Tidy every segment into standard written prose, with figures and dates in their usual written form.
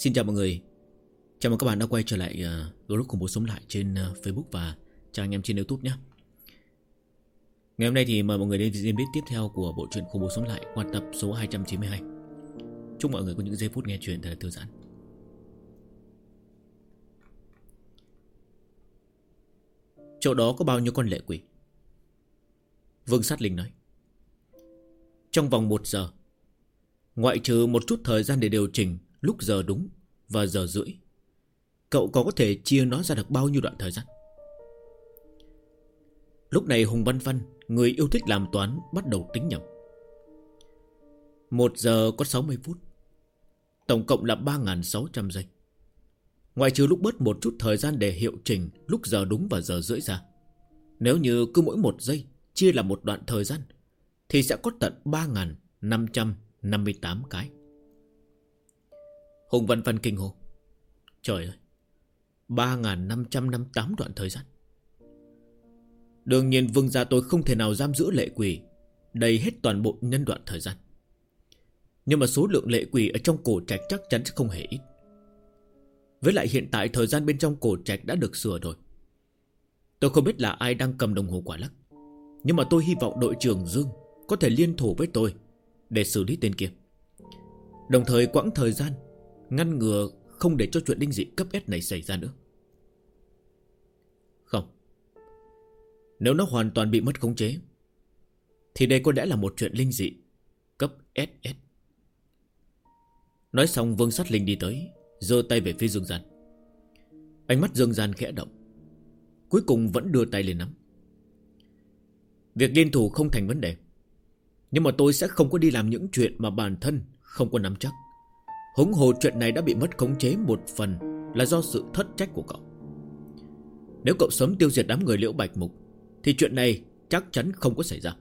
Xin chào mọi người. Chào mừng các bạn đã quay trở lại group khủng bố sống lại trên Facebook và trang em trên YouTube nhé. Ngày hôm nay thì mời mọi người đến diễn biến tiếp theo của bộ truyện khủng bố sống lại qua tập số 292. Chúc mọi người có những giây phút nghe chuyện thật là thư giãn. Chỗ đó có bao nhiêu con lệ quỷ? Vương Sát Linh nói. Trong vòng 1 giờ, ngoại trừ một chút thời gian để điều chỉnh lúc giờ đúng và giờ rưỡi, cậu có thể chia nó ra được bao nhiêu đoạn thời gian? Lúc này Hùng Văn Văn, người yêu thích làm toán, bắt đầu tính nhầm. 1 giờ có 60 phút, tổng cộng là 3.600 giây. Ngoại trừ lúc bớt một chút thời gian để hiệu chỉnh lúc giờ đúng và giờ rưỡi ra, nếu như cứ mỗi 1 giây chia là một đoạn thời gian, thì sẽ có tận 3.558 cái. Hùng Văn Văn kinh hô. Trời ơi, 3.558 đoạn thời gian. Đương nhiên Vương gia tôi không thể nào giam giữ lệ quỷ đầy hết toàn bộ nhân đoạn thời gian. Nhưng mà số lượng lệ quỷ ở trong cổ trạch chắc chắn sẽ không hề ít. Với lại hiện tại thời gian bên trong cổ trạch đã được sửa rồi. Tôi không biết là ai đang cầm đồng hồ quả lắc, nhưng mà tôi hy vọng đội trưởng Dương có thể liên thủ với tôi để xử lý tên kia, đồng thời quãng thời gian ngăn ngừa không để cho chuyện linh dị cấp S này xảy ra nữa. Không, nếu nó hoàn toàn bị mất khống chế thì đây có lẽ là một chuyện linh dị cấp SS. Nói xong Vương Sát Linh đi tới, giơ tay về phía Dương Gian. Ánh mắt Dương Gian khẽ động, cuối cùng vẫn đưa tay lên nắm. Việc liên thủ không thành vấn đề, nhưng mà tôi sẽ không có đi làm những chuyện mà bản thân không có nắm chắc. Huống hồ chuyện này đã bị mất khống chế một phần là do sự thất trách của cậu. Nếu cậu sớm tiêu diệt đám người Liễu Bạch Mục thì chuyện này chắc chắn không có xảy ra.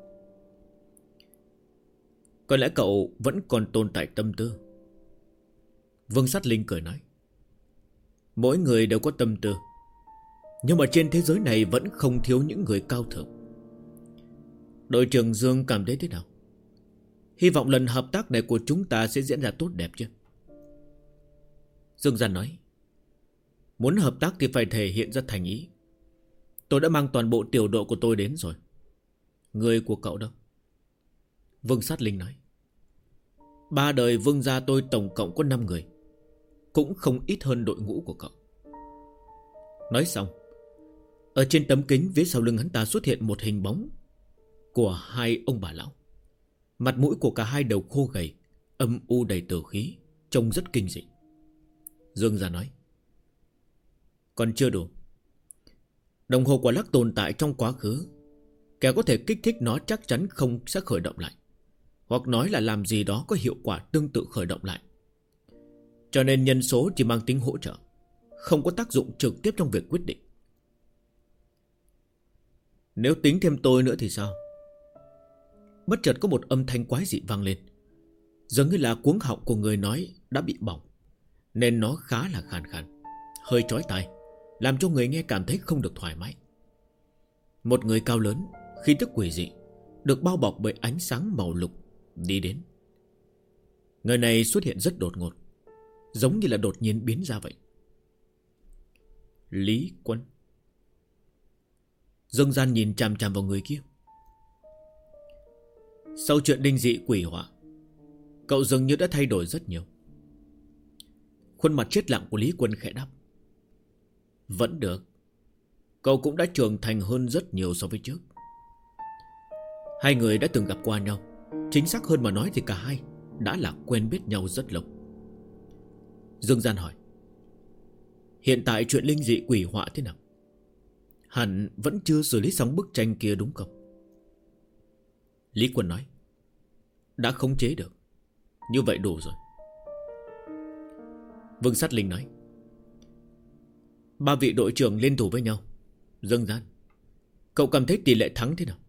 Có lẽ cậu vẫn còn tồn tại tâm tư. Vương Sát Linh cười nói. Mỗi người đều có tâm tư, nhưng mà trên thế giới này vẫn không thiếu những người cao thượng. Đội trưởng Dương cảm thấy thế nào? Hy vọng lần hợp tác này của chúng ta sẽ diễn ra tốt đẹp chứ? Dương Gian nói. Muốn hợp tác thì phải thể hiện ra thành ý. Tôi đã mang toàn bộ tiểu đội của tôi đến rồi. Người của cậu đâu? Vương Sát Linh nói. 3 đời Vương gia tôi tổng cộng có 5 người, cũng không ít hơn đội ngũ của cậu. Nói xong, ở trên tấm kính phía sau lưng hắn ta xuất hiện một hình bóng của hai ông bà lão. Mặt mũi của cả hai đều khô gầy, âm u đầy tử khí, trông rất kinh dị. Dương gia nói. Còn chưa đủ. Đồng hồ quả lắc tồn tại trong quá khứ, kẻ có thể kích thích nó chắc chắn không sẽ khởi động lại, hoặc nói là làm gì đó có hiệu quả tương tự khởi động lại. Cho nên nhân số chỉ mang tính hỗ trợ, không có tác dụng trực tiếp trong việc quyết định. Nếu tính thêm tôi nữa thì sao? Bất chợt có một âm thanh quái dị vang lên, giống như là cuống họng của người nói đã bị bỏng, nên nó khá là khàn khàn, hơi chói tai, làm cho người nghe cảm thấy không được thoải mái. Một người cao lớn, khí tức quỷ dị, được bao bọc bởi ánh sáng màu lục đi đến. Người này xuất hiện rất đột ngột, giống như là đột nhiên biến ra vậy. Lý Quân. Dương Gian nhìn chằm chằm vào người kia. Sau chuyện đinh dị quỷ họa, cậu dường như đã thay đổi rất nhiều. Khuôn mặt chết lặng của Lý Quân khẽ đáp. Vẫn được. Cậu cũng đã trưởng thành hơn rất nhiều so với trước. Hai người đã từng gặp qua nhau, chính xác hơn mà nói thì cả hai đã là quen biết nhau rất lâu. Dương Gian hỏi. Hiện tại chuyện linh dị quỷ họa thế nào? Hẳn vẫn chưa xử lý xong bức tranh kia đúng không? Lý Quân nói. Đã khống chế được, như vậy đủ rồi. Vương Sát Linh nói. 3 vị đội trưởng liên thủ với nhau. Dương Gian, cậu cảm thấy tỷ lệ thắng thế nào?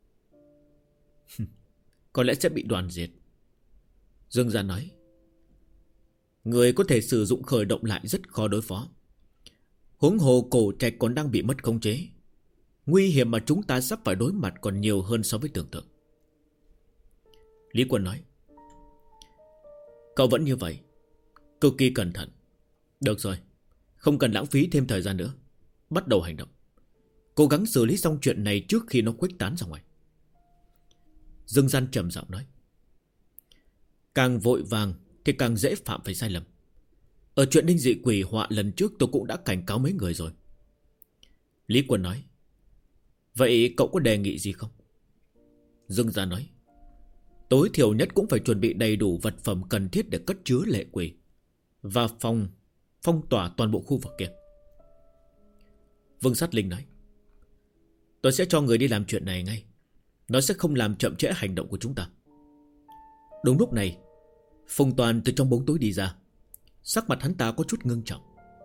Có lẽ sẽ bị đoàn diệt. Dương Gian nói. Người có thể sử dụng khởi động lại rất khó đối phó. Huống hồ cổ trạch còn đang bị mất khống chế. Nguy hiểm mà chúng ta sắp phải đối mặt còn nhiều hơn so với tưởng tượng. Lý Quân nói. Cậu vẫn như vậy, Cực kỳ cẩn thận. Được rồi, không cần lãng phí thêm thời gian nữa. Bắt đầu hành động. Cố gắng xử lý xong chuyện này trước khi nó khuếch tán ra ngoài. Dương Gian trầm giọng nói. Càng vội vàng thì càng dễ phạm phải sai lầm. Ở chuyện linh dị quỷ họa lần trước tôi cũng đã cảnh cáo mấy người rồi. Lý Quân nói. Vậy cậu có đề nghị gì không? Dương Gian nói. Tối thiểu nhất cũng phải chuẩn bị đầy đủ vật phẩm cần thiết để cất chứa lệ quỷ, và phong tỏa toàn bộ khu vực kia. Vương Sát Linh nói. Tôi sẽ cho người đi làm chuyện này ngay. Nó sẽ không làm chậm trễ hành động của chúng ta. Đúng lúc này, Phùng Toàn từ trong bóng tối đi ra. Sắc mặt hắn ta có chút ngưng trọng.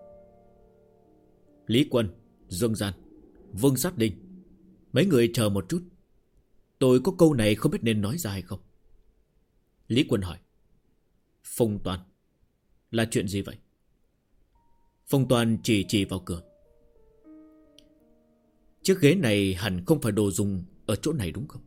Lý Quân, Dương Gian, Vương Sát Linh, mấy người chờ một chút. Tôi có câu này không biết nên nói ra hay không. Lý Quân hỏi. Phùng Toàn, là chuyện gì vậy? Phùng Toàn chỉ vào cửa. Chiếc ghế này hẳn không phải đồ dùng ở chỗ này đúng không?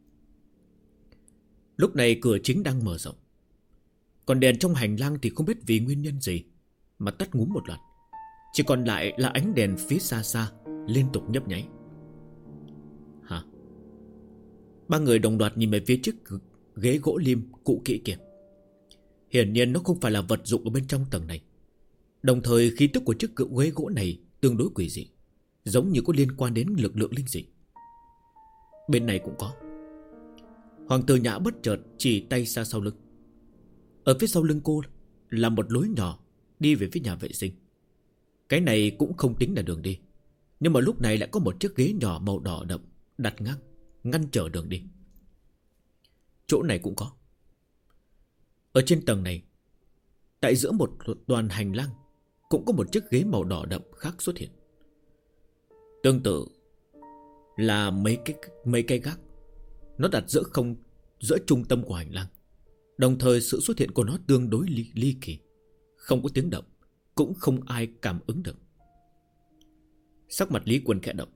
Lúc này cửa chính đang mở rộng, còn đèn trong hành lang thì không biết vì nguyên nhân gì mà tắt ngúm một loạt. Chỉ còn lại là ánh đèn phía xa xa liên tục nhấp nháy. Hả? Ba người đồng loạt nhìn về phía chiếc ghế gỗ lim cũ kỹ kia. Hiển nhiên nó không phải là vật dụng ở bên trong tầng này. Đồng thời khí tức của chiếc ghế gỗ này tương đối quỷ dị, giống như có liên quan đến lực lượng linh dị. Bên này cũng có. Hoàng tử Nhã bất chợt chỉ tay xa sau lưng. Ở phía sau lưng cô là một lối nhỏ đi về phía nhà vệ sinh. Cái này cũng không tính là đường đi, nhưng mà lúc này lại có một chiếc ghế nhỏ màu đỏ đậm đặt ngang, ngăn trở đường đi. Chỗ này cũng có. Ở trên tầng này, tại giữa một đoàn hành lang, cũng có một chiếc ghế màu đỏ đậm khác xuất hiện. Tương tự là mấy cây gác. Nó đặt giữa trung tâm của hành lang. Đồng thời sự xuất hiện của nó tương đối ly kỳ, không có tiếng động, cũng không ai cảm ứng được. Sắc mặt Lý Quân khẽ động.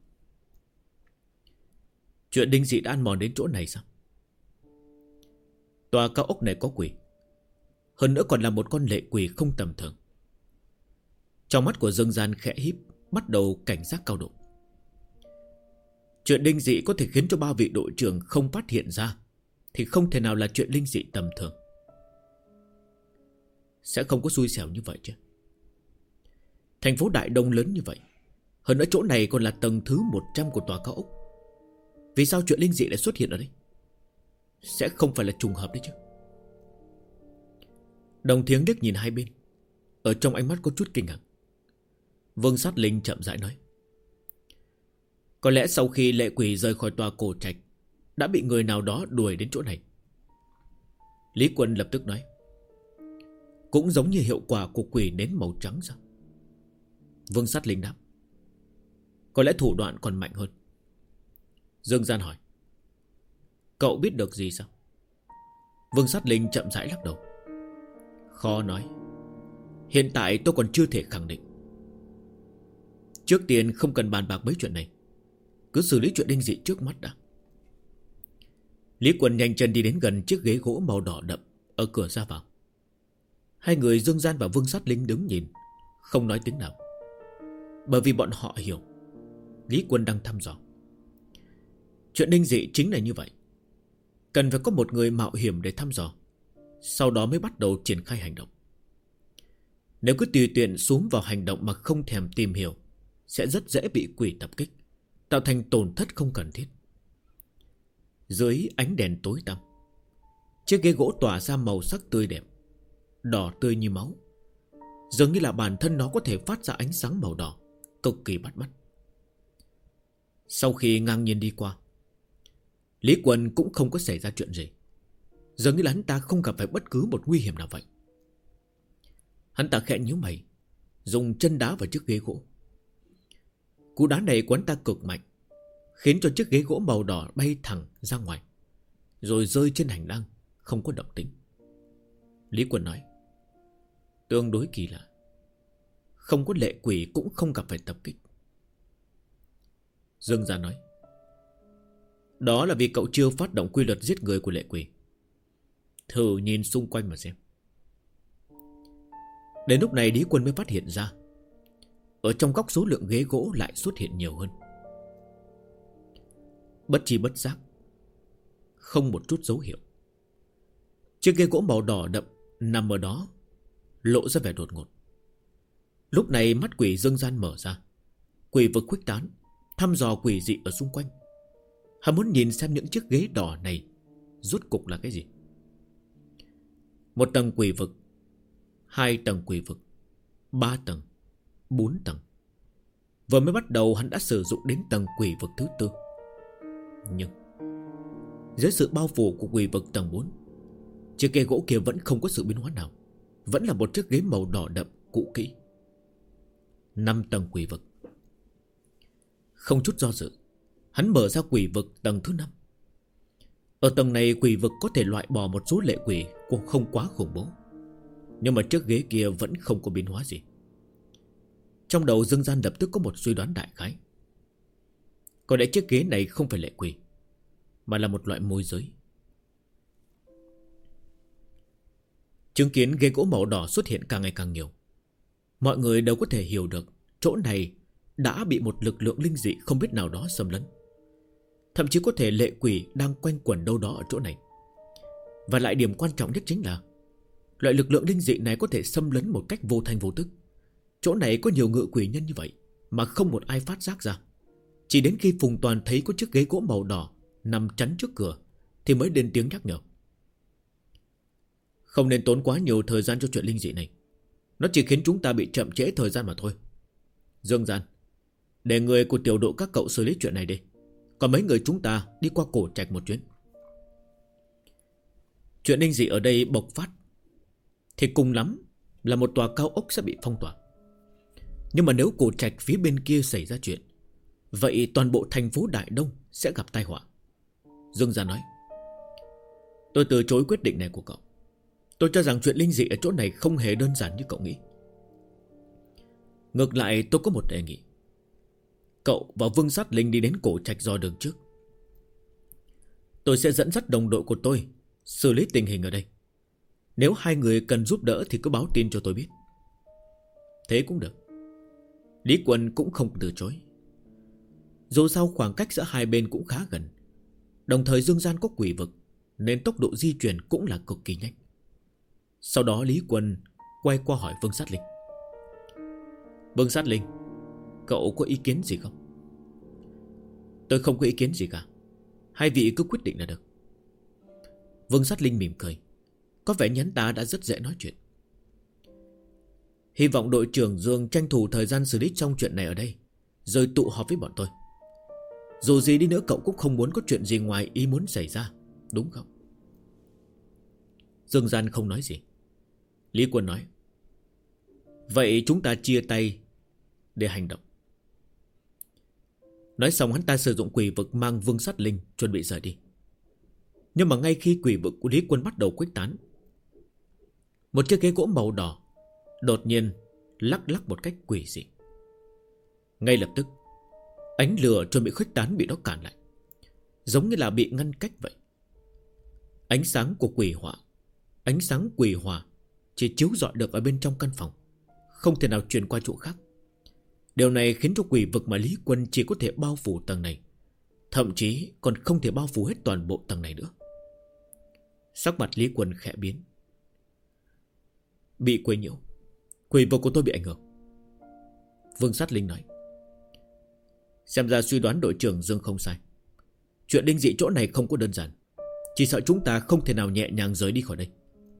Chuyện đinh dị đã ăn mòn đến chỗ này sao? Tòa cao ốc này có quỷ, hơn nữa còn là một con lệ quỷ không tầm thường. Trong mắt của Dương Gian khẽ híp, bắt đầu cảnh giác cao độ. Chuyện linh dị có thể khiến cho ba vị đội trưởng không phát hiện ra thì không thể nào là chuyện linh dị tầm thường. Sẽ không có xui xẻo như vậy chứ. Thành phố Đại Đông lớn như vậy, hơn nữa chỗ này còn là tầng thứ 100 của tòa cao ốc. Vì sao chuyện linh dị lại xuất hiện ở đây? Sẽ không phải là trùng hợp đấy chứ. Đồng Thiếng liếc nhìn hai bên, ở trong ánh mắt có chút kinh ngạc. Vương Sát Linh chậm rãi nói. Có lẽ sau khi lệ quỷ rời khỏi tòa cổ trạch, đã bị người nào đó đuổi đến chỗ này. Lý Quân lập tức nói. Cũng giống như hiệu quả của quỷ nến màu trắng sao? Vương Sát Linh đáp. Có lẽ thủ đoạn còn mạnh hơn. Dương Gian hỏi. Cậu biết được gì sao? Vương Sát Linh chậm rãi lắc đầu. Khó nói. Hiện tại tôi còn chưa thể khẳng định. Trước tiên không cần bàn bạc mấy chuyện này, cứ xử lý chuyện đinh dị trước mắt đã. Lý Quân nhanh chân đi đến gần chiếc ghế gỗ màu đỏ đậm ở cửa ra vào. Hai người Dương Gian và Vương Sát Linh đứng nhìn, không nói tiếng nào, bởi vì bọn họ hiểu Lý Quân đang thăm dò. Chuyện đinh dị chính là như vậy, cần phải có một người mạo hiểm để thăm dò, sau đó mới bắt đầu triển khai hành động. Nếu cứ tùy tiện xuống vào hành động mà không thèm tìm hiểu, sẽ rất dễ bị quỷ tập kích, tạo thành tổn thất không cần thiết. Dưới ánh đèn tối tăm, chiếc ghế gỗ tỏa ra màu sắc tươi đẹp, đỏ tươi như máu, dường như là bản thân nó có thể phát ra ánh sáng màu đỏ, cực kỳ bắt mắt. Sau khi ngang nhiên đi qua, Lý Quân cũng không có xảy ra chuyện gì, dường như là hắn ta không gặp phải bất cứ một nguy hiểm nào vậy. Hắn ta khẽ nhíu mày, dùng chân đá vào chiếc ghế gỗ. Cú đá này của hắn ta cực mạnh, khiến cho chiếc ghế gỗ màu đỏ bay thẳng ra ngoài, rồi rơi trên hành lang, không có động tĩnh. Lý Quân nói. Tương đối kỳ lạ, không có lệ quỷ cũng không gặp phải tập kích. Dương Gia nói. Đó là vì cậu chưa phát động quy luật giết người của lệ quỷ. Thử nhìn xung quanh mà xem. Đến lúc này Lý Quân mới phát hiện ra, ở trong góc số lượng ghế gỗ lại xuất hiện nhiều hơn. Bất chi bất giác, không một chút dấu hiệu, chiếc ghế gỗ màu đỏ đậm nằm ở đó lộ ra vẻ đột ngột. Lúc này mắt quỷ dương gian mở ra, quỷ vực khuếch tán, thăm dò quỷ dị ở xung quanh. Hắn muốn nhìn xem những chiếc ghế đỏ này rốt cục là cái gì. Một tầng quỷ vực, 2 tầng quỷ vực, 3 tầng, 4 tầng. Vừa mới bắt đầu hắn đã sử dụng đến tầng quỷ vực thứ 4. Nhưng dưới sự bao phủ của quỷ vực tầng 4, chiếc ghế gỗ kia vẫn không có sự biến hóa nào, vẫn là một chiếc ghế màu đỏ đậm cũ kỹ. 5 tầng quỷ vực. Không chút do dự, hắn mở ra quỷ vực tầng thứ 5. Ở tầng này quỷ vực có thể loại bỏ một số lệ quỷ không quá khủng bố, nhưng mà chiếc ghế kia vẫn không có biến hóa gì. Trong đầu Dương Gian lập tức có một suy đoán đại khái. Có lẽ chiếc ghế này không phải lệ quỷ, mà là một loại môi giới. Chứng kiến ghế gỗ màu đỏ xuất hiện càng ngày càng nhiều, mọi người đều có thể hiểu được chỗ này đã bị một lực lượng linh dị không biết nào đó xâm lấn. Thậm chí có thể lệ quỷ đang quanh quẩn đâu đó ở chỗ này. Và lại điểm quan trọng nhất chính là loại lực lượng linh dị này có thể xâm lấn một cách vô thanh vô tức. Chỗ này có nhiều ngự quỷ nhân như vậy mà không một ai phát giác ra. Chỉ đến khi Phùng Toàn thấy có chiếc ghế gỗ màu đỏ nằm chắn trước cửa thì mới lên tiếng nhắc nhở. Không nên tốn quá nhiều thời gian cho chuyện linh dị này. Nó chỉ khiến chúng ta bị chậm trễ thời gian mà thôi. Dương Gian, để người của tiểu đội các cậu xử lý chuyện này đi. Còn mấy người chúng ta đi qua cổ trạch một chuyến. Chuyện linh dị ở đây bộc phát thì cùng lắm là một tòa cao ốc sẽ bị phong tỏa. Nhưng mà nếu cổ trạch phía bên kia xảy ra chuyện, vậy toàn bộ thành phố Đại Đông sẽ gặp tai họa. Dương Gian nói. Tôi từ chối quyết định này của cậu. Tôi cho rằng chuyện linh dị ở chỗ này không hề đơn giản như cậu nghĩ. Ngược lại tôi có một đề nghị. Cậu và Vương Sát Linh đi đến cổ trạch dò đường trước. Tôi sẽ dẫn dắt đồng đội của tôi xử lý tình hình ở đây. Nếu hai người cần giúp đỡ thì cứ báo tin cho tôi biết. Thế cũng được. Lý Quân cũng không từ chối. Dù sao khoảng cách giữa hai bên cũng khá gần, đồng thời Dương Gian có quỷ vực, nên tốc độ di chuyển cũng là cực kỳ nhanh. Sau đó Lý Quân quay qua hỏi Vương Sát Linh. Vương Sát Linh, cậu có ý kiến gì không? Tôi không có ý kiến gì cả. Hai vị cứ quyết định là được. Vương Sát Linh mỉm cười. Có vẻ nhắn ta đã rất dễ nói chuyện. Hy vọng đội trưởng Dương tranh thủ thời gian xử lý trong chuyện này ở đây, rồi tụ họp với bọn tôi. Dù gì đi nữa cậu cũng không muốn có chuyện gì ngoài ý muốn xảy ra, đúng không? Dương Gian không nói gì. Lý Quân nói. Vậy chúng ta chia tay để hành động. Nói xong hắn ta sử dụng quỷ vực mang Vương Sát Linh chuẩn bị rời đi. Nhưng mà ngay khi quỷ vực của Lý Quân bắt đầu khuếch tán, một chiếc ghế gỗ màu đỏ đột nhiên lắc lắc một cách quỷ dị. Ngay lập tức ánh lửa chuẩn bị khuếch tán bị nó cản lại, giống như là bị ngăn cách vậy. Ánh sáng của quỷ hỏa, ánh sáng quỷ hỏa chỉ chiếu rọi được ở bên trong căn phòng, không thể nào truyền qua chỗ khác. Điều này khiến cho quỷ vực mà Lý Quân chỉ có thể bao phủ tầng này, thậm chí còn không thể bao phủ hết toàn bộ tầng này nữa. Sắc mặt Lý Quân khẽ biến. Bị quấy nhiễu, quỷ vực của tôi bị ảnh hưởng. Vương Sát Linh nói. Xem ra suy đoán đội trưởng Dương không sai. Chuyện linh dị chỗ này không có đơn giản. Chỉ sợ chúng ta không thể nào nhẹ nhàng rời đi khỏi đây.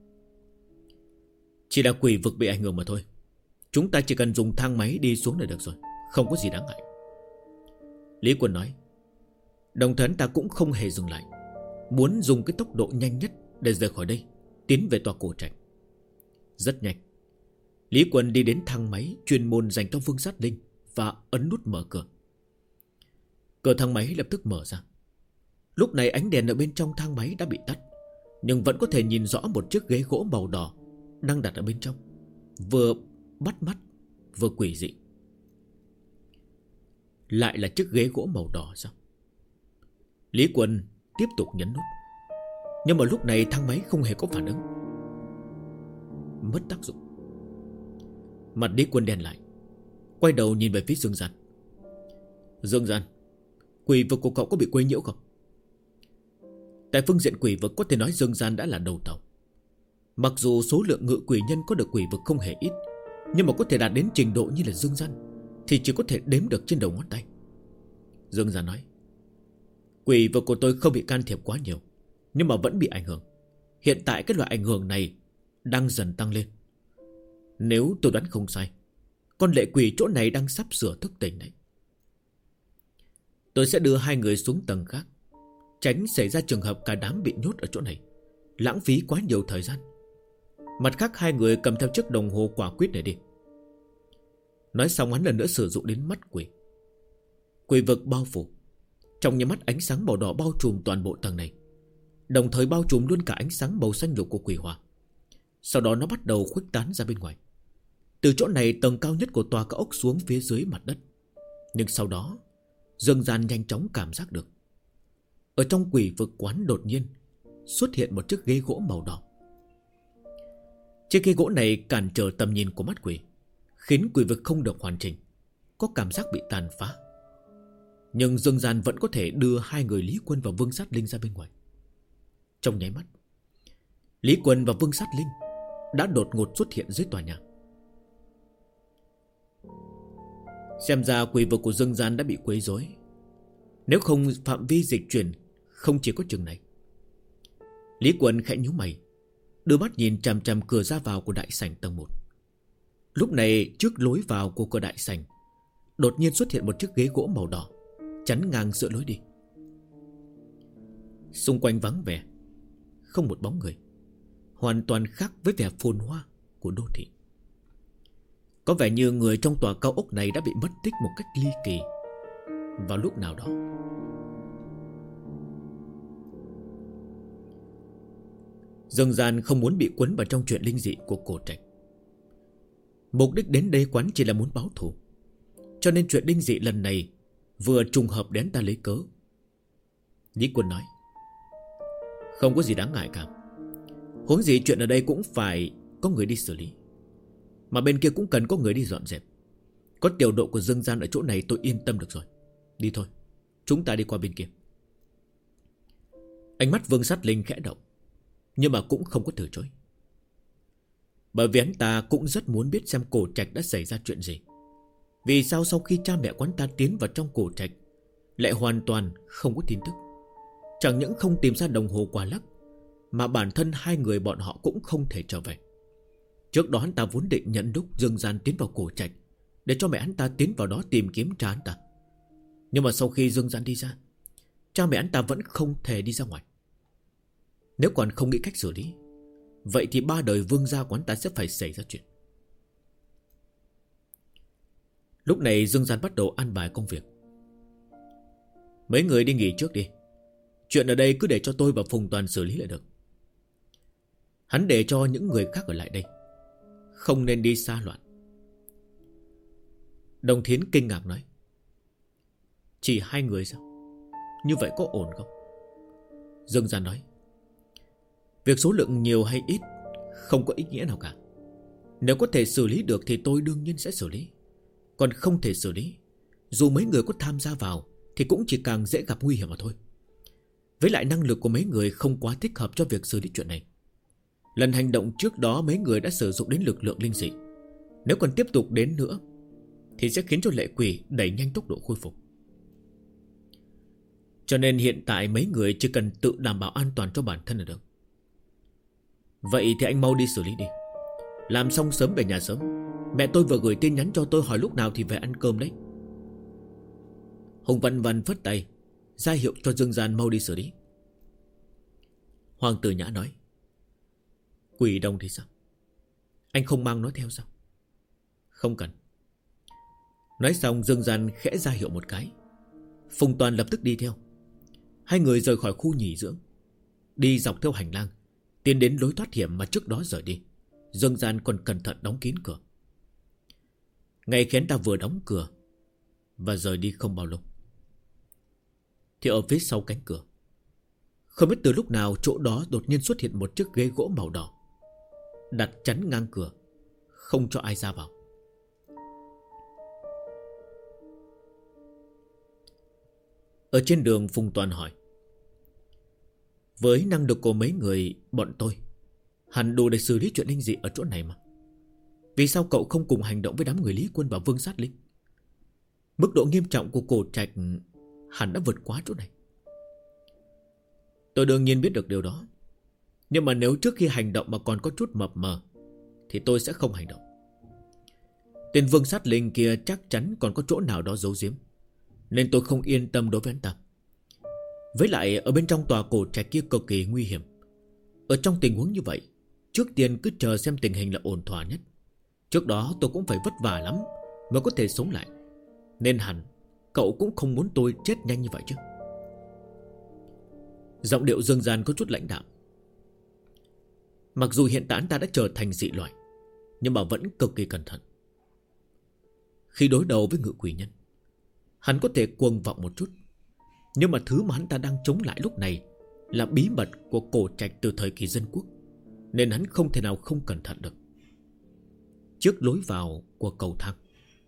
Chỉ là quỷ vực bị ảnh hưởng mà thôi. Chúng ta chỉ cần dùng thang máy đi xuống là được rồi, không có gì đáng ngại. Lý Quân nói. Đồng thời ta cũng không hề dừng lại, muốn dùng cái tốc độ nhanh nhất để rời khỏi đây, tiến về tòa cổ trạch. Rất nhanh, Lý Quân đi đến thang máy chuyên môn dành cho Vương Sát Linh và ấn nút mở cửa. Cửa thang máy lập tức mở ra. Lúc này ánh đèn ở bên trong thang máy đã bị tắt, nhưng vẫn có thể nhìn rõ một chiếc ghế gỗ màu đỏ đang đặt ở bên trong, vừa bắt mắt vừa quỷ dị. Lại là chiếc ghế gỗ màu đỏ sao? Lý Quân tiếp tục nhấn nút, nhưng mà lúc này thang máy không hề có phản ứng, mất tác dụng. Mặt Lý Quân đen lại, quay đầu nhìn về phía Dương Gian. Dương Gian, quỷ vực của cậu có bị quấy nhiễu không? Tại phương diện quỷ vực có thể nói Dương Gian đã là đầu tàu. Mặc dù số lượng ngự quỷ nhân có được quỷ vực không hề ít, nhưng mà có thể đạt đến trình độ như là Dương Gian thì chỉ có thể đếm được trên đầu ngón tay. Dương Gian nói, quỷ vực của tôi không bị can thiệp quá nhiều, nhưng mà vẫn bị ảnh hưởng. Hiện tại cái loại ảnh hưởng này đang dần tăng lên. Nếu tôi đoán không sai, con lệ quỷ chỗ này đang sắp sửa thức tỉnh đấy. Tôi sẽ đưa hai người xuống tầng khác, tránh xảy ra trường hợp cả đám bị nhốt ở chỗ này, lãng phí quá nhiều thời gian. Mặt khác hai người cầm theo chiếc đồng hồ quả quyết này đi. Nói xong hắn lần nữa sử dụng đến mắt quỷ. Quỷ vực bao phủ, trong nháy mắt ánh sáng màu đỏ bao trùm toàn bộ tầng này, đồng thời bao trùm luôn cả ánh sáng màu xanh lục của quỷ hỏa. Sau đó nó bắt đầu khuếch tán ra bên ngoài. Từ chỗ này tầng cao nhất của tòa cao ốc xuống phía dưới mặt đất. Nhưng sau đó Dương Gian nhanh chóng cảm giác được, ở trong quỷ vực quán đột nhiên xuất hiện một chiếc ghế gỗ màu đỏ. Chiếc ghế gỗ này cản trở tầm nhìn của mắt quỷ, khiến quỷ vực không được hoàn chỉnh, có cảm giác bị tàn phá. Nhưng Dương Gian vẫn có thể đưa hai người Lý Quân và Vương Sát Linh ra bên ngoài. Trong nháy mắt, Lý Quân và Vương Sát Linh đã đột ngột xuất hiện dưới tòa nhà. Xem ra quỷ vực của Dương Gian đã bị quấy rối. Nếu không phạm vi dịch chuyển không chỉ có chừng này. Lý Quân khẽ nhíu mày, đưa mắt nhìn chằm chằm cửa ra vào của đại sảnh tầng 1. Lúc này trước lối vào của cửa đại sảnh đột nhiên xuất hiện một chiếc ghế gỗ màu đỏ chắn ngang giữa lối đi. Xung quanh vắng vẻ, không một bóng người, hoàn toàn khác với vẻ phồn hoa của đô thị. Có vẻ như người trong tòa cao ốc này đã bị mất tích một cách ly kỳ vào lúc nào đó. Dương Gian không muốn bị cuốn vào trong chuyện linh dị của cổ trạch. Mục đích đến đây quán chỉ là muốn báo thù, cho nên chuyện linh dị lần này vừa trùng hợp đến ta lấy cớ. Lý Quân nói, không có gì đáng ngại cả. Huống gì chuyện ở đây cũng phải có người đi xử lý, mà bên kia cũng cần có người đi dọn dẹp. Có tiểu độ của Dương Gian ở chỗ này tôi yên tâm được rồi. Đi thôi, chúng ta đi qua bên kia. Ánh mắt Vương Sát Linh khẽ động, nhưng mà cũng không có từ chối. Bởi vì hắn ta cũng rất muốn biết xem cổ trạch đã xảy ra chuyện gì. Vì sao sau khi cha mẹ quán ta tiến vào trong cổ trạch lại hoàn toàn không có tin tức. Chẳng những không tìm ra đồng hồ quả lắc, mà bản thân hai người bọn họ cũng không thể trở về. Trước đó hắn ta vốn định nhận lúc Dương Gian tiến vào cổ trạch để cho mẹ hắn ta tiến vào đó tìm kiếm cha hắn ta. Nhưng mà sau khi Dương Gian đi ra, cha mẹ hắn ta vẫn không thể đi ra ngoài. Nếu còn không nghĩ cách xử lý, vậy thì ba đời vương gia quán ta sẽ phải xảy ra chuyện. Lúc này Dương Gian bắt đầu an bài công việc. Mấy người đi nghỉ trước đi. Chuyện ở đây cứ để cho tôi và Phùng Toàn xử lý lại được. Hắn để cho những người khác ở lại đây, không nên đi xa loạn. Đồng Thiến kinh ngạc nói, chỉ hai người sao? Như vậy có ổn không? Dương Gian nói, việc số lượng nhiều hay ít không có ý nghĩa nào cả. Nếu có thể xử lý được thì tôi đương nhiên sẽ xử lý. Còn không thể xử lý, dù mấy người có tham gia vào thì cũng chỉ càng dễ gặp nguy hiểm mà thôi. Với lại năng lực của mấy người không quá thích hợp cho việc xử lý chuyện này. Lần hành động trước đó mấy người đã sử dụng đến lực lượng linh dị. Nếu còn tiếp tục đến nữa thì sẽ khiến cho lệ quỷ đẩy nhanh tốc độ khôi phục. Cho nên hiện tại mấy người chỉ cần tự đảm bảo an toàn cho bản thân là được. Vậy thì anh mau đi xử lý đi. Làm xong sớm về nhà sớm. Mẹ tôi vừa gửi tin nhắn cho tôi hỏi lúc nào thì về ăn cơm đấy. Hùng Văn Văn phất tay ra hiệu cho Dương Gian mau đi xử lý. Hoàng Tử Nhã nói, quỷ đông thì sao? Anh không mang nó theo sao? Không cần. Nói xong Dương Gian khẽ ra hiệu một cái. Phùng Toàn lập tức đi theo. Hai người rời khỏi khu nghỉ dưỡng, đi dọc theo hành lang, tiến đến lối thoát hiểm mà trước đó rời đi. Dương Gian còn cẩn thận đóng kín cửa. Ngay khi anh ta vừa đóng cửa và rời đi không bao lâu, thì ở phía sau cánh cửa, không biết từ lúc nào chỗ đó đột nhiên xuất hiện một chiếc ghế gỗ màu đỏ, đặt chắn ngang cửa, không cho ai ra vào. Ở trên đường Phùng Toàn hỏi: với năng lực của mấy người bọn tôi hẳn đủ để xử lý chuyện linh dị ở chỗ này mà. Vì sao cậu không cùng hành động với đám người Lý Quân và Vương Sát Linh? Mức độ nghiêm trọng của cổ trạch hẳn đã vượt quá chỗ này. Tôi đương nhiên biết được điều đó, nhưng mà nếu trước khi hành động mà còn có chút mập mờ thì tôi sẽ không hành động. Tên Vương Sát Linh kia chắc chắn còn có chỗ nào đó giấu giếm, nên tôi không yên tâm đối với hắn ta. Với lại ở bên trong tòa cổ trạch kia cực kỳ nguy hiểm. Ở trong tình huống như vậy, trước tiên cứ chờ xem tình hình là ổn thỏa nhất. Trước đó tôi cũng phải vất vả lắm mới có thể sống lại, nên hẳn cậu cũng không muốn tôi chết nhanh như vậy chứ. Giọng điệu Dương Gian có chút lãnh đạm. Mặc dù hiện tại ta đã trở thành dị loại, nhưng mà vẫn cực kỳ cẩn thận. Khi đối đầu với ngự quỷ nhân, hắn có thể cuồng vọng một chút, nhưng mà thứ mà hắn ta đang chống lại lúc này là bí mật của cổ trạch từ thời kỳ dân quốc, nên hắn không thể nào không cẩn thận được. Trước lối vào của cầu thang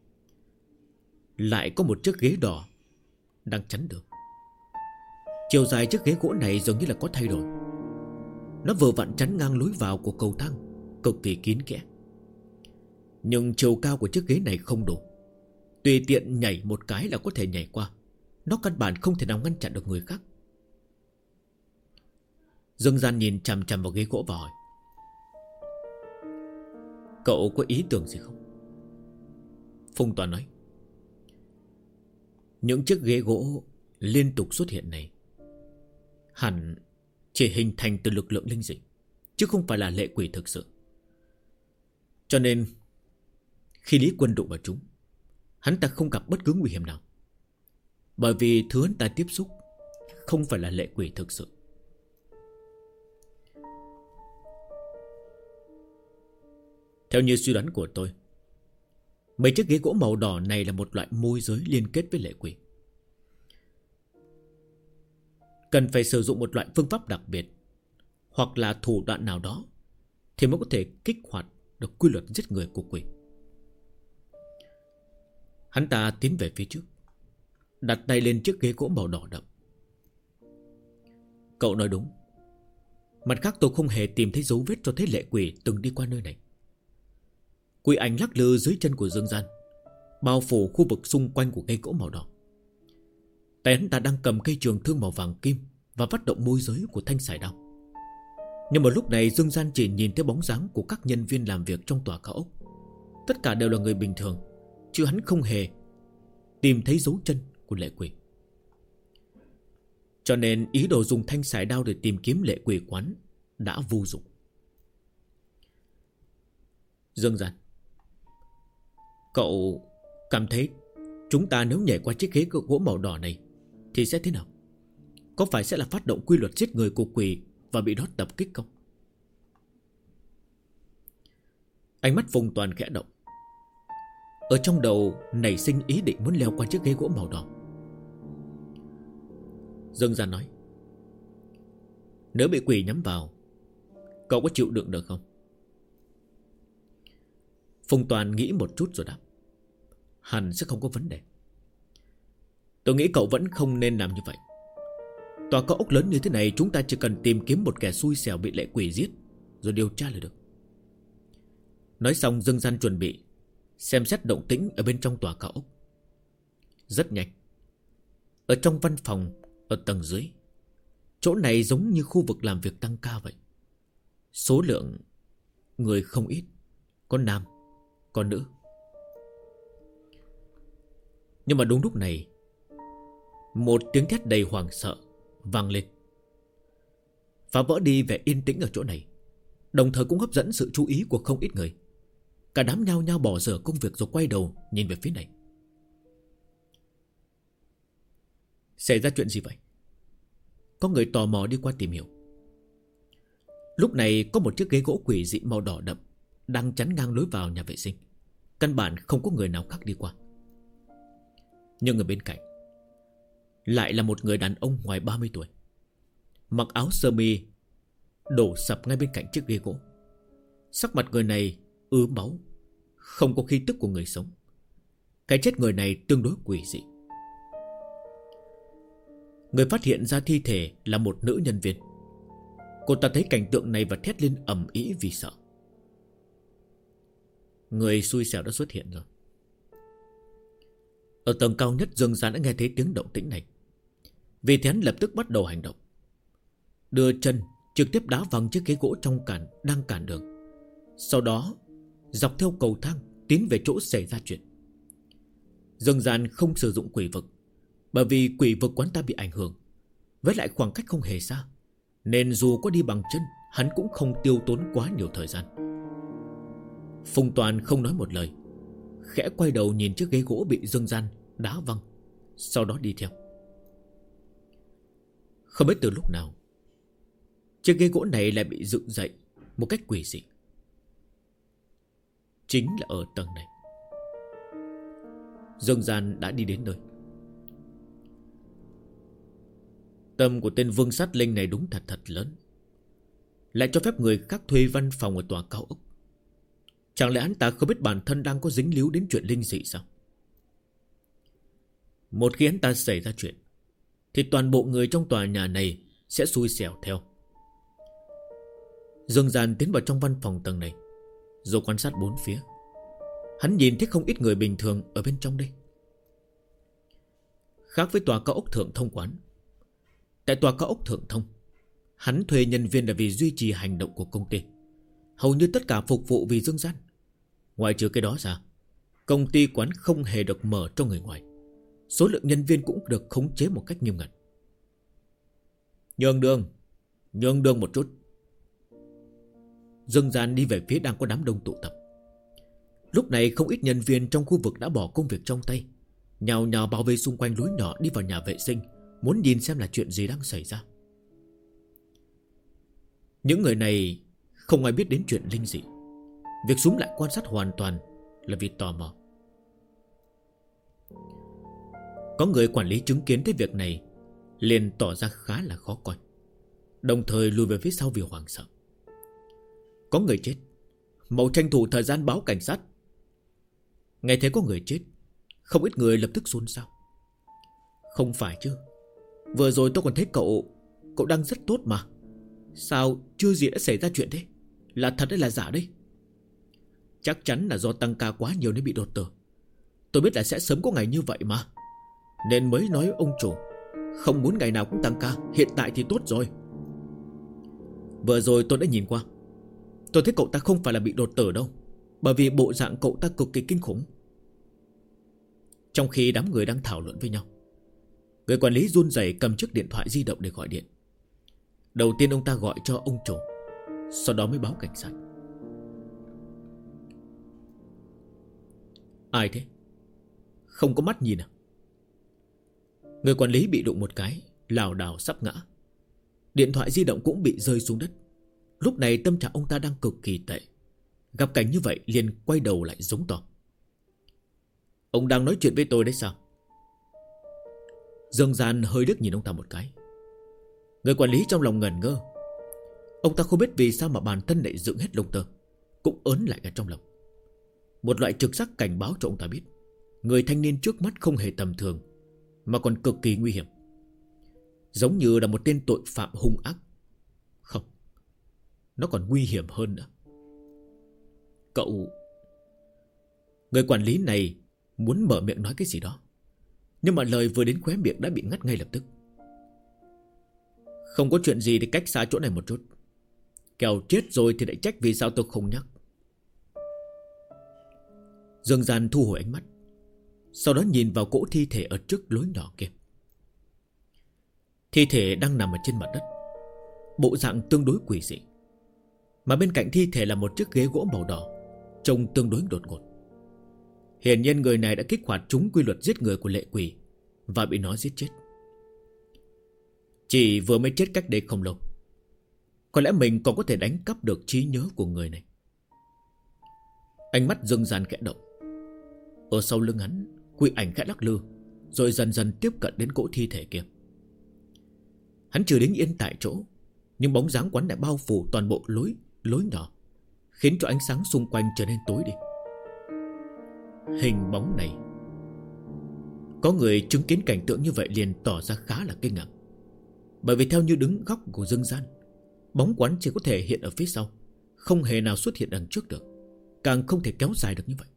lại có một chiếc ghế đỏ đang chắn đường. Chiều dài chiếc ghế gỗ này dường như là có thay đổi. Nó vừa vặn chắn ngang lối vào của cầu thang, cực kỳ kín kẽ. Nhưng chiều cao của chiếc ghế này không đủ, tùy tiện nhảy một cái là có thể nhảy qua. Nó căn bản không thể nào ngăn chặn được người khác. Dương Gian nhìn chằm chằm vào ghế gỗ và hỏi: cậu có ý tưởng gì không? Phùng Toàn nói: những chiếc ghế gỗ liên tục xuất hiện này hẳn chỉ hình thành từ lực lượng linh dị, chứ không phải là lệ quỷ thực sự. Cho nên khi Lý Quân đụng vào chúng, hắn ta không gặp bất cứ nguy hiểm nào, bởi vì thứ hắn ta tiếp xúc không phải là lệ quỷ thực sự. Theo như suy đoán của tôi, mấy chiếc ghế gỗ màu đỏ này là một loại môi giới liên kết với lệ quỷ. Cần phải sử dụng một loại phương pháp đặc biệt hoặc là thủ đoạn nào đó thì mới có thể kích hoạt được quy luật giết người của quỷ. Hắn ta tiến về phía trước, đặt tay lên chiếc ghế gỗ màu đỏ đậm. Cậu nói đúng. Mặt khác tôi không hề tìm thấy dấu vết cho thấy lệ quỷ từng đi qua nơi này. Quỷ ảnh lắc lư dưới chân của Dương Gian, bao phủ khu vực xung quanh của cây gỗ màu đỏ. Tay hắn ta đang cầm cây trường thương màu vàng kim và phát động môi giới của thanh sải đao. Nhưng mà lúc này Dương Gian chỉ nhìn thấy bóng dáng của các nhân viên làm việc trong tòa cao ốc. Tất cả đều là người bình thường, chứ hắn không hề tìm thấy dấu chân của lệ quỷ. Cho nên ý đồ dùng thanh sải đao để tìm kiếm lệ quỷ quán đã vô dụng. Dương Gian, cậu cảm thấy chúng ta nếu nhảy qua chiếc ghế gỗ màu đỏ này thì sẽ thế nào? Có phải sẽ là phát động quy luật giết người của quỷ và bị nó tập kích không? Ánh mắt Phùng Toàn khẽ động. Ở trong đầu nảy sinh ý định muốn leo qua chiếc ghế gỗ màu đỏ. Dương Gian nói: nếu bị quỷ nhắm vào, cậu có chịu đựng được không? Phùng Toàn nghĩ một chút rồi đáp: hẳn sẽ không có vấn đề. Tôi nghĩ cậu vẫn không nên làm như vậy. Tòa cao ốc lớn như thế này, chúng ta chỉ cần tìm kiếm một kẻ xui xẻo bị lệ quỷ giết rồi điều tra là được. Nói xong Dương Gian chuẩn bị xem xét động tĩnh ở bên trong tòa cao ốc. Rất nhanh, ở trong văn phòng ở tầng dưới, chỗ này giống như khu vực làm việc tăng ca vậy. Số lượng người không ít, có nam, có nữ. Nhưng mà đúng lúc này, một tiếng thét đầy hoảng sợ vang lên, phá vỡ đi vẻ yên tĩnh ở chỗ này, đồng thời cũng hấp dẫn sự chú ý của không ít người. Cả đám nhao nhao bỏ dở công việc rồi quay đầu nhìn về phía này. Xảy ra chuyện gì vậy? Có người tò mò đi qua tìm hiểu. Lúc này có một chiếc ghế gỗ quỷ dị màu đỏ đậm đang chắn ngang lối vào nhà vệ sinh. Căn bản không có người nào khác đi qua. Nhưng ở bên cạnh lại là một người đàn ông ngoài 30 tuổi, mặc áo sơ mi đổ sập ngay bên cạnh chiếc ghế gỗ. Sắc mặt người này ứ máu, không có khí tức của người sống. Cái chết người này tương đối quỷ dị. người phát hiện ra thi thể là một nữ nhân viên. Cô ta thấy cảnh tượng này và thét lên ầm ĩ vì sợ. Người xui xẻo đã xuất hiện rồi. Ở tầng cao nhất, Dương Gian đã nghe thấy tiếng động tĩnh này. Vì thế hắn lập tức bắt đầu hành động. Đưa chân trực tiếp đá văng chiếc ghế gỗ đang cản đường. Sau đó dọc theo cầu thang tiến về chỗ xảy ra chuyện. Dương Gian không sử dụng quỷ vực, bởi vì quỷ vực quán ta bị ảnh hưởng, với lại khoảng cách không hề xa, nên dù có đi bằng chân, hắn cũng không tiêu tốn quá nhiều thời gian. Phùng Toàn không nói một lời, khẽ quay đầu nhìn chiếc ghế gỗ bị Dương Gian đá văng, sau đó đi theo. Không biết từ lúc nào chiếc ghế gỗ này lại bị dựng dậy một cách quỷ dị. Chính là ở tầng này. Dương Gian đã đi đến nơi. Tâm của tên Vương Sát Linh này đúng thật lớn, lại cho phép người khác thuê văn phòng ở tòa cao ốc. Chẳng lẽ hắn ta không biết bản thân đang có dính líu đến chuyện linh dị sao? Một khi hắn ta xảy ra chuyện thì toàn bộ người trong tòa nhà này sẽ xui xẻo theo. Dương Gian tiến vào trong văn phòng tầng này, rồi quan sát bốn phía. Hắn nhìn thấy không ít người bình thường ở bên trong đây. Khác với tòa cao ốc Thượng Thông quán, tại tòa cao ốc Thượng Thông, hắn thuê nhân viên là vì duy trì hành động của công ty, hầu như tất cả phục vụ vì Dương Gian. Ngoài trừ cái đó ra, công ty quán không hề được mở cho người ngoài. Số lượng nhân viên cũng được khống chế một cách nghiêm ngặt. Nhường đường một chút. Dương Gian đi về phía đang có đám đông tụ tập. Lúc này không ít nhân viên trong khu vực đã bỏ công việc trong tay, nhào nhào bao vây xung quanh lối nhỏ đi vào nhà vệ sinh, muốn nhìn xem là chuyện gì đang xảy ra. Những người này không ai biết đến chuyện linh dị. Việc xúm lại quan sát hoàn toàn là vì tò mò. Có người quản lý chứng kiến thấy việc này liền tỏ ra khá là khó coi, đồng thời lùi về phía sau vì hoảng sợ. Có người chết, mau tranh thủ thời gian báo cảnh sát. Nghe thấy có người chết, không ít người lập tức xôn xao. Không phải chứ, vừa rồi tôi còn thấy cậu đang rất tốt mà. Sao chưa gì đã xảy ra chuyện thế? Là thật hay là giả đấy? Chắc chắn là do tăng ca quá nhiều nên bị đột tử. Tôi biết là sẽ sớm có ngày như vậy mà, nên mới nói ông chủ không muốn ngày nào cũng tăng ca. Hiện tại thì tốt rồi. Vừa rồi tôi đã nhìn qua, tôi thấy cậu ta không phải là bị đột tử đâu, bởi vì bộ dạng cậu ta cực kỳ kinh khủng. Trong khi đám người đang thảo luận với nhau, người quản lý run rẩy cầm chiếc điện thoại di động để gọi điện. Đầu tiên ông ta gọi cho ông chủ, sau đó mới báo cảnh sát. Ai thế? Không có mắt nhìn à? Người quản lý bị đụng một cái, lảo đảo sắp ngã. Điện thoại di động cũng bị rơi xuống đất. Lúc này tâm trạng ông ta đang cực kỳ tệ. Gặp cảnh như vậy liền quay đầu lại giống to. Ông đang nói chuyện với tôi đấy sao? Dương Gian hơi liếc nhìn ông ta một cái. Người quản lý trong lòng ngẩn ngơ. Ông ta không biết vì sao mà bản thân lại dựng hết lông tơ, cũng ớn lại cả trong lòng. Một loại trực giác cảnh báo cho ông ta biết người thanh niên trước mắt không hề tầm thường, mà còn cực kỳ nguy hiểm, giống như là một tên tội phạm hung ác. Không, nó còn nguy hiểm hơn nữa. Cậu... Người quản lý này muốn mở miệng nói cái gì đó, nhưng mà lời vừa đến khóe miệng đã bị ngắt ngay lập tức. Không có chuyện gì thì cách xa chỗ này một chút, kẻo chết rồi thì lại trách vì sao tôi không nhắc. Dương Gian thu hồi ánh mắt, sau đó nhìn vào cỗ thi thể ở trước lối nhỏ kia. Thi thể đang nằm ở trên mặt đất, bộ dạng tương đối quỷ dị, mà bên cạnh thi thể là một chiếc ghế gỗ màu đỏ, trông tương đối đột ngột. Hiển nhiên người này đã kích hoạt trúng quy luật giết người của lệ quỷ và bị nó giết chết. Chỉ vừa mới chết cách đây không lâu. Có lẽ mình còn có thể đánh cắp được trí nhớ của người này. Ánh mắt Dương Gian khẽ động. Ở sau lưng hắn, quỷ ảnh khẽ lắc lư, rồi dần dần tiếp cận đến cỗ thi thể kia. Hắn chưa đứng yên tại chỗ, nhưng bóng dáng quán lại bao phủ toàn bộ lối nhỏ, khiến cho ánh sáng xung quanh trở nên tối đi. Hình bóng này, có người chứng kiến cảnh tượng như vậy liền tỏ ra khá là kinh ngạc. Bởi vì theo như đứng góc của Dương Gian, bóng quán chỉ có thể hiện ở phía sau, không hề nào xuất hiện đằng trước được, càng không thể kéo dài được như vậy.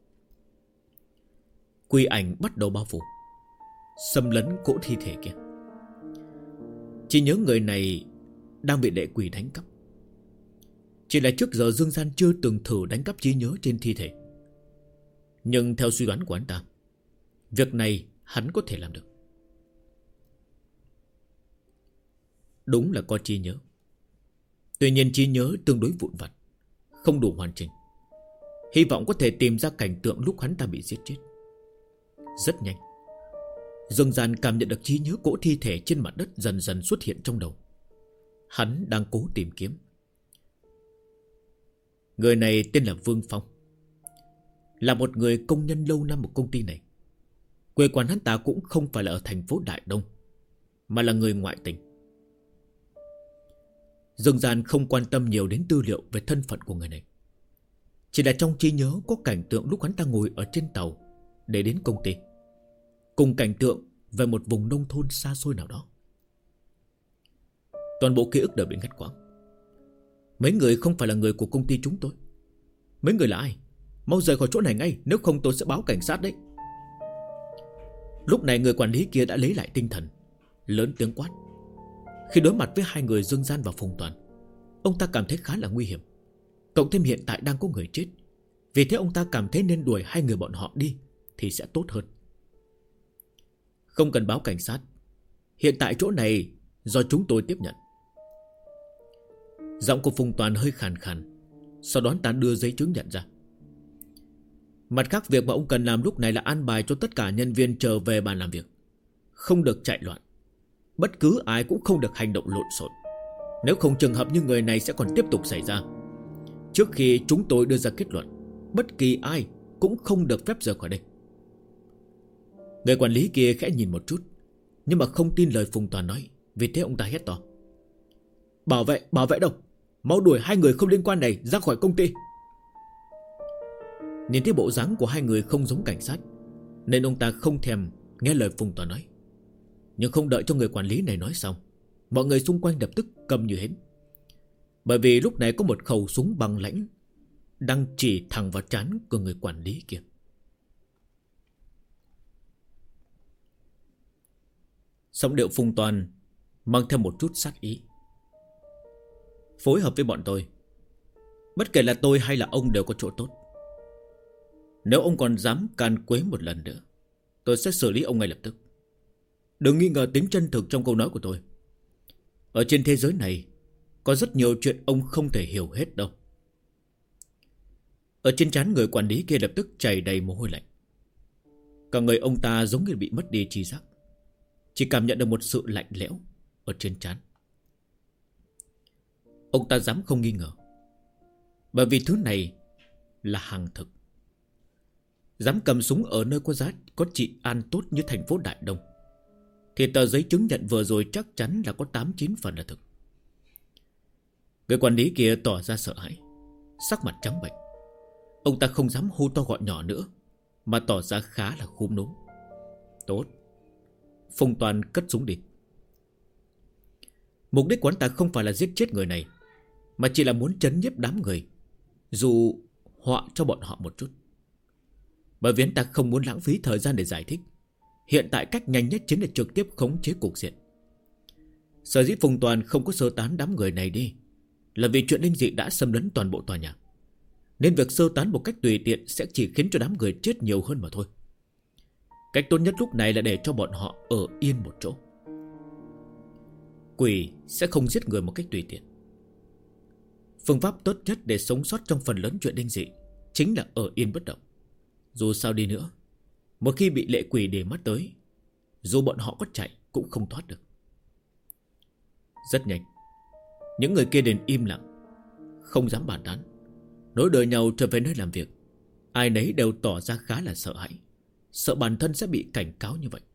Quỷ ảnh bắt đầu bao phủ, xâm lấn cỗ thi thể kia. Chỉ nhớ người này đang bị lệ quỷ đánh cắp. Chỉ là trước giờ Dương Gian chưa từng thử đánh cắp trí nhớ trên thi thể, nhưng theo suy đoán của anh ta, việc này hắn có thể làm được. Đúng là có trí nhớ, tuy nhiên trí nhớ tương đối vụn vặt, không đủ hoàn chỉnh. Hy vọng có thể tìm ra cảnh tượng lúc hắn ta bị giết chết. Rất nhanh, Dương Gian cảm nhận được trí nhớ cỗ thi thể trên mặt đất dần dần xuất hiện trong đầu. Hắn đang cố tìm kiếm. Người này tên là Vương Phong, là một người công nhân lâu năm của công ty này. Quê quán hắn ta cũng không phải là ở thành phố Đại Đông, mà là người ngoại tỉnh. Dương Gian không quan tâm nhiều đến tư liệu về thân phận của người này, chỉ là trong trí nhớ có cảnh tượng lúc hắn ta ngồi ở trên tàu để đến công ty, cùng cảnh tượng về một vùng nông thôn xa xôi nào đó. Toàn bộ ký ức đều bị ngắt quãng. Mấy người không phải là người của công ty chúng tôi. Mấy người là ai? Mau rời khỏi chỗ này ngay, nếu không tôi sẽ báo cảnh sát đấy. Lúc này người quản lý kia đã lấy lại tinh thần, lớn tiếng quát. Khi đối mặt với hai người Dương Gian và Phùng Toàn, ông ta cảm thấy khá là nguy hiểm. Cộng thêm hiện tại đang có người chết, vì thế ông ta cảm thấy nên đuổi hai người bọn họ đi thì sẽ tốt hơn. Không cần báo cảnh sát, hiện tại chỗ này do chúng tôi tiếp nhận. Giọng của Phùng Toàn hơi khàn khàn, sau đó ta đưa giấy chứng nhận ra. Mặt khác, việc mà ông cần làm lúc này là an bài cho tất cả nhân viên trở về bàn làm việc, không được chạy loạn. Bất cứ ai cũng không được hành động lộn xộn, nếu không trường hợp như người này sẽ còn tiếp tục xảy ra. Trước khi chúng tôi đưa ra kết luận, bất kỳ ai cũng không được phép rời khỏi đây. Người quản lý kia khẽ nhìn một chút, nhưng mà không tin lời Phùng Toàn nói, vì thế ông ta hét to. Bảo vệ đâu? Mau đuổi hai người không liên quan này ra khỏi công ty. Nhìn thấy bộ dáng của hai người không giống cảnh sát, nên ông ta không thèm nghe lời Phùng Toàn nói. Nhưng không đợi cho người quản lý này nói xong, mọi người xung quanh lập tức câm như hến. Bởi vì lúc này có một khẩu súng bằng lãnh đang chỉ thẳng vào trán của người quản lý kia. Giọng điệu Phùng Toàn mang theo một chút sát ý. Phối hợp với bọn tôi, bất kể là tôi hay là ông đều có chỗ tốt. Nếu ông còn dám can quấy một lần nữa, tôi sẽ xử lý ông ngay lập tức. Đừng nghi ngờ tính chân thực trong câu nói của tôi. Ở trên thế giới này có rất nhiều chuyện ông không thể hiểu hết đâu. Ở trên trán người quản lý kia lập tức chảy đầy mồ hôi lạnh. Cả người ông ta giống như bị mất đi tri giác, chỉ cảm nhận được một sự lạnh lẽo ở trên trán. Ông ta dám không nghi ngờ, bởi vì thứ này là hàng thực. Dám cầm súng ở nơi có giá, có trị an tốt như thành phố Đại Đông, thì tờ giấy chứng nhận vừa rồi chắc chắn là có 8-9 phần là thực. Người quản lý kia tỏ ra sợ hãi, sắc mặt trắng bệch. Ông ta không dám hô to gọi nhỏ nữa, mà tỏ ra khá là khúm núm. Tốt. Phùng Toàn cất súng đi. Mục đích của hắn ta không phải là giết chết người này, mà chỉ là muốn trấn nhiếp đám người, dù họa cho bọn họ một chút. Bởi vì hắn ta không muốn lãng phí thời gian để giải thích. Hiện tại cách nhanh nhất chính là trực tiếp khống chế cục diện. Sở dĩ Phùng Toàn không có sơ tán đám người này đi là vì chuyện linh dị đã xâm lấn toàn bộ tòa nhà, nên việc sơ tán một cách tùy tiện sẽ chỉ khiến cho đám người chết nhiều hơn mà thôi. Cách tốt nhất lúc này là để cho bọn họ ở yên một chỗ. Quỷ sẽ không giết người một cách tùy tiện. Phương pháp tốt nhất để sống sót trong phần lớn chuyện linh dị chính là ở yên bất động. Dù sao đi nữa, một khi bị lệ quỷ để mắt tới, dù bọn họ có chạy cũng không thoát được. Rất nhanh, những người kia đến im lặng, không dám bàn tán, nối đuôi nhau trở về nơi làm việc. Ai nấy đều tỏ ra khá là sợ hãi, sợ bản thân sẽ bị cảnh cáo như vậy.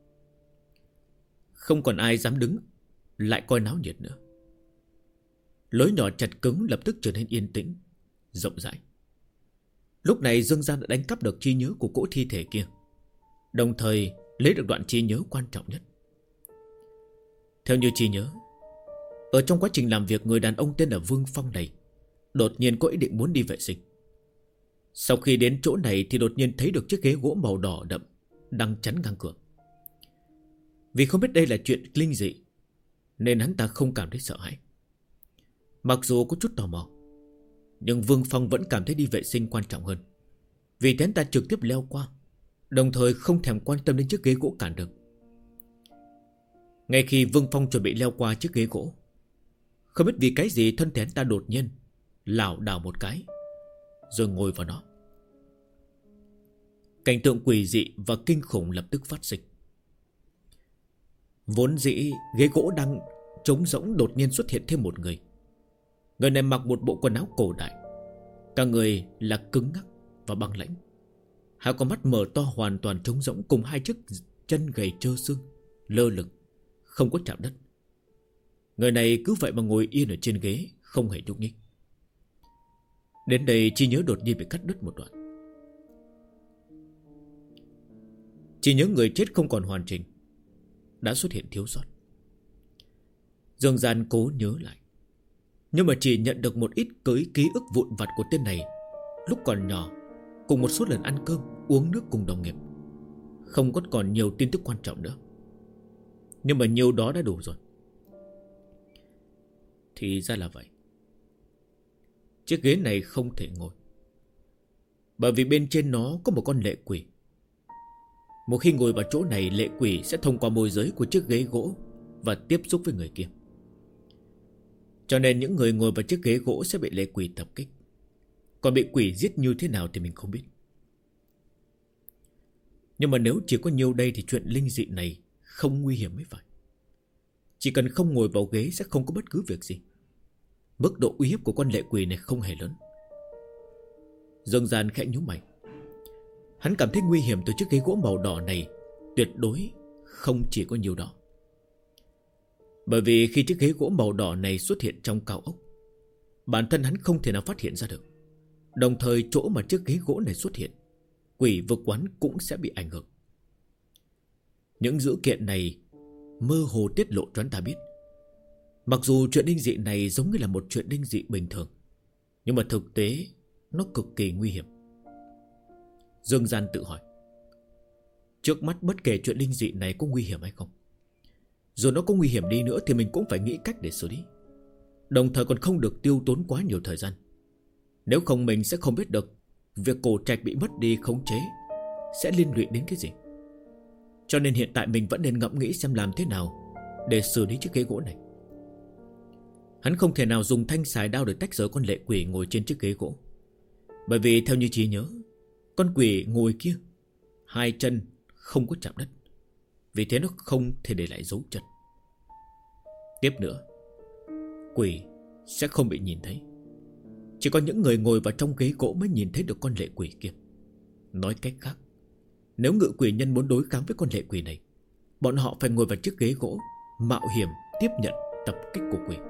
Không còn ai dám đứng lại coi náo nhiệt nữa. Lối nhỏ chặt cứng lập tức trở nên yên tĩnh, rộng rãi. Lúc này Dương Gian đã đánh cắp được trí nhớ của cỗ thi thể kia, đồng thời lấy được đoạn trí nhớ quan trọng nhất. Theo như trí nhớ, ở trong quá trình làm việc, người đàn ông tên là Vương Phong này đột nhiên có ý định muốn đi vệ sinh. Sau khi đến chỗ này thì đột nhiên thấy được chiếc ghế gỗ màu đỏ đậm đang chắn ngang cửa. Vì không biết đây là chuyện linh dị nên hắn ta không cảm thấy sợ hãi. Mặc dù có chút tò mò, nhưng Vương Phong vẫn cảm thấy đi vệ sinh quan trọng hơn. Vì thế hắn ta trực tiếp leo qua, đồng thời không thèm quan tâm đến chiếc ghế gỗ cản đường. Ngay khi Vương Phong chuẩn bị leo qua chiếc ghế gỗ, không biết vì cái gì thân thể hắn ta đột nhiên lảo đảo một cái, rồi ngồi vào nó. Cảnh tượng quỷ dị và kinh khủng lập tức phát sinh. Vốn dĩ ghế gỗ đang trống rỗng, đột nhiên xuất hiện thêm một người. Người này mặc một bộ quần áo cổ đại, cả người là cứng ngắc và băng lãnh. Hai con mắt mở to hoàn toàn trống rỗng, cùng hai chiếc chân gầy trơ xương lơ lửng, không có chạm đất. Người này cứ vậy mà ngồi yên ở trên ghế, không hề nhúc nhích. Đến đây trí nhớ đột nhiên bị cắt đứt một đoạn. Trí nhớ người chết không còn hoàn chỉnh, đã xuất hiện thiếu sót. Dương Gian cố nhớ lại, nhưng mà chỉ nhận được một ít ký ức vụn vặt của tên này lúc còn nhỏ, cùng một số lần ăn cơm uống nước cùng đồng nghiệp. Không có còn nhiều tin tức quan trọng nữa, nhưng mà nhiều đó đã đủ rồi. Thì ra là vậy. Chiếc ghế này không thể ngồi, bởi vì bên trên nó có một con lệ quỷ. Một khi ngồi vào chỗ này, lệ quỷ sẽ thông qua môi giới của chiếc ghế gỗ và tiếp xúc với người kia. Cho nên những người ngồi vào chiếc ghế gỗ sẽ bị lệ quỷ tập kích. Còn bị quỷ giết như thế nào thì mình không biết. Nhưng mà nếu chỉ có nhiêu đây thì chuyện linh dị này không nguy hiểm mới phải. Chỉ cần không ngồi vào ghế sẽ không có bất cứ việc gì. Mức độ uy hiếp của con lệ quỷ này không hề lớn. Dương Gian khẽ nhíu mày. Hắn cảm thấy nguy hiểm từ chiếc ghế gỗ màu đỏ này tuyệt đối không chỉ có nhiều đó. Bởi vì khi chiếc ghế gỗ màu đỏ này xuất hiện trong cao ốc, bản thân hắn không thể nào phát hiện ra được. Đồng thời chỗ mà chiếc ghế gỗ này xuất hiện, quỷ vực quán cũng sẽ bị ảnh hưởng. Những dữ kiện này mơ hồ tiết lộ cho hắn ta biết, mặc dù chuyện linh dị này giống như là một chuyện linh dị bình thường, nhưng mà thực tế nó cực kỳ nguy hiểm. Dương Gian tự hỏi, trước mắt bất kể chuyện linh dị này có nguy hiểm hay không, dù nó có nguy hiểm đi nữa thì mình cũng phải nghĩ cách để xử lý. Đồng thời còn không được tiêu tốn quá nhiều thời gian. Nếu không mình sẽ không biết được việc cổ trạch bị mất đi khống chế sẽ liên lụy đến cái gì. Cho nên hiện tại mình vẫn nên ngẫm nghĩ xem làm thế nào để xử lý chiếc ghế gỗ này. Hắn không thể nào dùng thanh xài đao để tách rời con lệ quỷ ngồi trên chiếc ghế gỗ. Bởi vì theo như trí nhớ, con quỷ ngồi kia hai chân không có chạm đất, vì thế nó không thể để lại dấu chân. Tiếp nữa, quỷ sẽ không bị nhìn thấy. Chỉ có những người ngồi vào trong ghế gỗ mới nhìn thấy được con lệ quỷ kia. Nói cách khác, nếu ngự quỷ nhân muốn đối kháng với con lệ quỷ này, bọn họ phải ngồi vào chiếc ghế gỗ, mạo hiểm tiếp nhận tập kích của quỷ.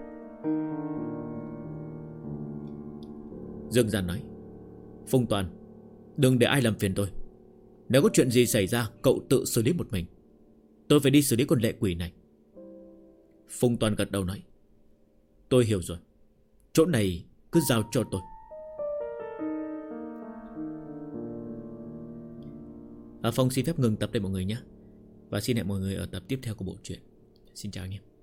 Dương Gian nói, Phùng Toàn, đừng để ai làm phiền tôi. Nếu có chuyện gì xảy ra, cậu tự xử lý một mình. Tôi phải đi xử lý con lệ quỷ này. Phùng Toàn gật đầu nói, tôi hiểu rồi. Chỗ này cứ giao cho tôi. Phong xin phép ngừng tập đây mọi người nhé. Và xin hẹn mọi người ở tập tiếp theo của bộ truyện. Xin chào anh em.